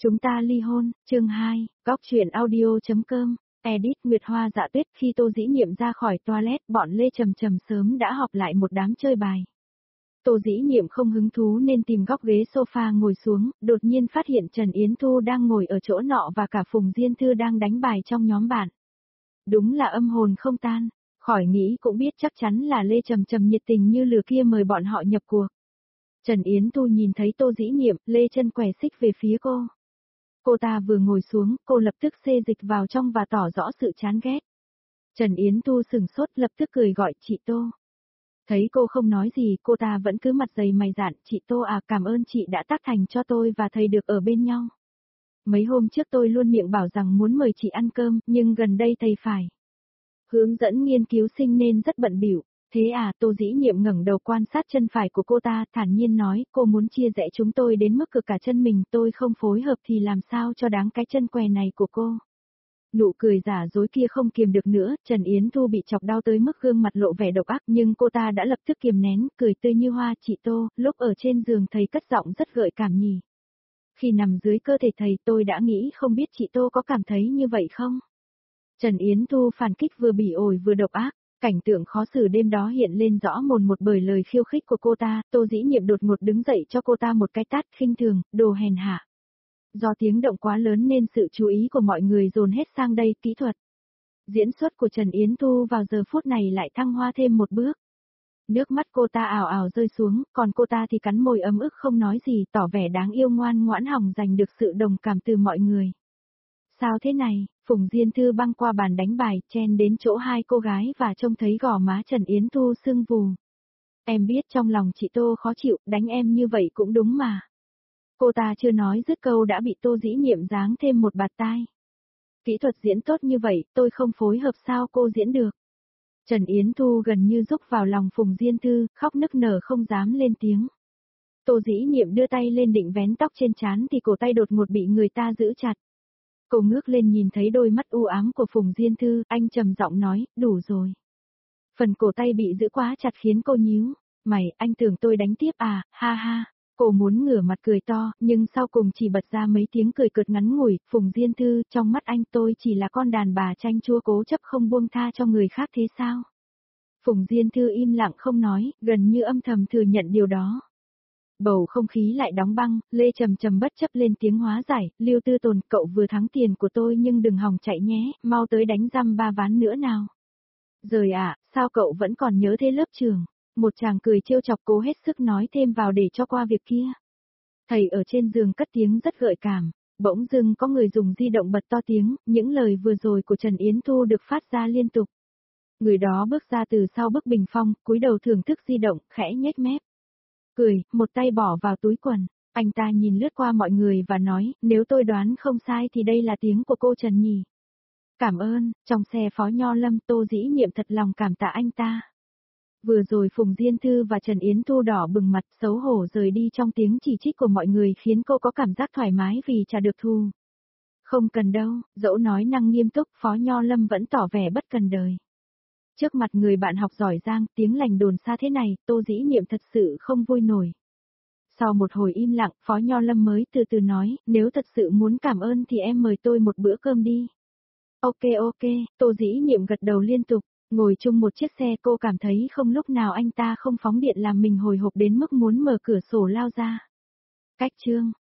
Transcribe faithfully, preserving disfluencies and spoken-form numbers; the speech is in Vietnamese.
Chúng ta ly hôn, chương hai, góc truyện audio.com, edit Nguyệt Hoa Dạ Tuyết. Khi Tô Dĩ Nhiệm ra khỏi toilet, bọn Lê Trầm Trầm sớm đã họp lại một đám chơi bài. Tô Dĩ Nhiệm không hứng thú nên tìm góc ghế sofa ngồi xuống, đột nhiên phát hiện Trần Yến Thu đang ngồi ở chỗ nọ và cả Phùng Diên Thư đang đánh bài trong nhóm bạn. Đúng là âm hồn không tan, khỏi nghĩ cũng biết chắc chắn là Lê Trầm Trầm nhiệt tình như lừa kia mời bọn họ nhập cuộc. Trần Yến Thu nhìn thấy Tô Dĩ Nhiệm, lê chân què xích về phía cô. Cô ta vừa ngồi xuống, cô lập tức xê dịch vào trong và tỏ rõ sự chán ghét. Trần Yến Thu sừng sốt lập tức cười gọi chị Tô. Thấy cô không nói gì, cô ta vẫn cứ mặt dày mày dạn, chị Tô à, cảm ơn chị đã tác thành cho tôi và thầy được ở bên nhau. Mấy hôm trước tôi luôn miệng bảo rằng muốn mời chị ăn cơm, nhưng gần đây thầy phải hướng dẫn nghiên cứu sinh nên rất bận bịu. Thế à, Tô Dĩ Nhiệm ngẩng đầu quan sát chân phải của cô ta, thản nhiên nói, cô muốn chia rẽ chúng tôi đến mức cực cả chân mình, tôi không phối hợp thì làm sao cho đáng cái chân què này của cô. Nụ cười giả dối kia không kiềm được nữa, Trần Yến Thu bị chọc đau tới mức gương mặt lộ vẻ độc ác, nhưng cô ta đã lập tức kiềm nén, cười tươi như hoa. Chị Tô, lúc ở trên giường thầy cất giọng rất gợi cảm nhỉ. Khi nằm dưới cơ thể thầy tôi đã nghĩ không biết chị Tô có cảm thấy như vậy không? Trần Yến Thu phản kích vừa bỉ ổi vừa độc ác. Cảnh tượng khó xử đêm đó hiện lên rõ mồn một bởi lời khiêu khích của cô ta. Tô Dĩ Nhiệm đột ngột đứng dậy cho cô ta một cái tát khinh thường, đồ hèn hạ. Do tiếng động quá lớn nên sự chú ý của mọi người dồn hết sang đây. Kỹ thuật diễn xuất của Trần Yến Thu vào giờ phút này lại thăng hoa thêm một bước. Nước mắt cô ta ào ào rơi xuống, còn cô ta thì cắn môi ấm ức không nói gì, tỏ vẻ đáng yêu ngoan ngoãn hỏng giành được sự đồng cảm từ mọi người. Sao thế này? Phùng Diên Thư băng qua bàn đánh bài, chen đến chỗ hai cô gái và trông thấy gò má Trần Yến Thu sưng vù. Em biết trong lòng chị Tô khó chịu, đánh em như vậy cũng đúng mà. Cô ta chưa nói dứt câu đã bị Tô Dĩ Nhiệm giáng thêm một bạt tai. Kỹ thuật diễn tốt như vậy, tôi không phối hợp sao cô diễn được. Trần Yến Thu gần như rúc vào lòng Phùng Diên Thư, khóc nức nở không dám lên tiếng. Tô Dĩ Nhiệm đưa tay lên định vén tóc trên trán thì cổ tay đột ngột bị người ta giữ chặt. Cô ngước lên nhìn thấy đôi mắt u ám của Phùng Diên Thư, anh trầm giọng nói, đủ rồi. Phần cổ tay bị giữ quá chặt khiến cô nhíu, mày, anh tưởng tôi đánh tiếp à, ha ha. Cô muốn ngửa mặt cười to, nhưng sau cùng chỉ bật ra mấy tiếng cười cợt ngắn ngủi. Phùng Diên Thư, trong mắt anh tôi chỉ là con đàn bà chanh chua cố chấp không buông tha cho người khác thế sao? Phùng Diên Thư im lặng không nói, gần như âm thầm thừa nhận điều đó. Bầu không khí lại đóng băng, Lê Trầm Trầm bất chấp lên tiếng hóa giải, Lưu Tư Tồn, cậu vừa thắng tiền của tôi nhưng đừng hòng chạy nhé, mau tới đánh răm ba ván nữa nào. Rồi à, sao cậu vẫn còn nhớ thế lớp trường? Một chàng cười trêu chọc cố hết sức nói thêm vào để cho qua việc kia. Thầy ở trên giường cất tiếng rất gợi cảm, bỗng dưng có người dùng di động bật to tiếng, những lời vừa rồi của Trần Yến Thu được phát ra liên tục. Người đó bước ra từ sau bức bình phong, cúi đầu thưởng thức di động, khẽ nhếch mép. Cười, một tay bỏ vào túi quần, anh ta nhìn lướt qua mọi người và nói, nếu tôi đoán không sai thì đây là tiếng của cô Trần nhỉ. Cảm ơn, trong xe Phó Nho Lâm, Tô Dĩ Nhiệm thật lòng cảm tạ anh ta. Vừa rồi Phùng Diên Thư và Trần Yến Thu đỏ bừng mặt xấu hổ rời đi trong tiếng chỉ trích của mọi người khiến cô có cảm giác thoải mái vì trả được thù. Không cần đâu, dẫu nói năng nghiêm túc, Phó Nho Lâm vẫn tỏ vẻ bất cần đời. Trước mặt người bạn học giỏi giang, tiếng lành đồn xa thế này, Tô Dĩ Nhiệm thật sự không vui nổi. Sau một hồi im lặng, Phó Nho Lâm mới từ từ nói, nếu thật sự muốn cảm ơn thì em mời tôi một bữa cơm đi. Ok ok, Tô Dĩ Nhiệm gật đầu liên tục, ngồi chung một chiếc xe cô cảm thấy không lúc nào anh ta không phóng điện làm mình hồi hộp đến mức muốn mở cửa sổ lao ra. Cách chương.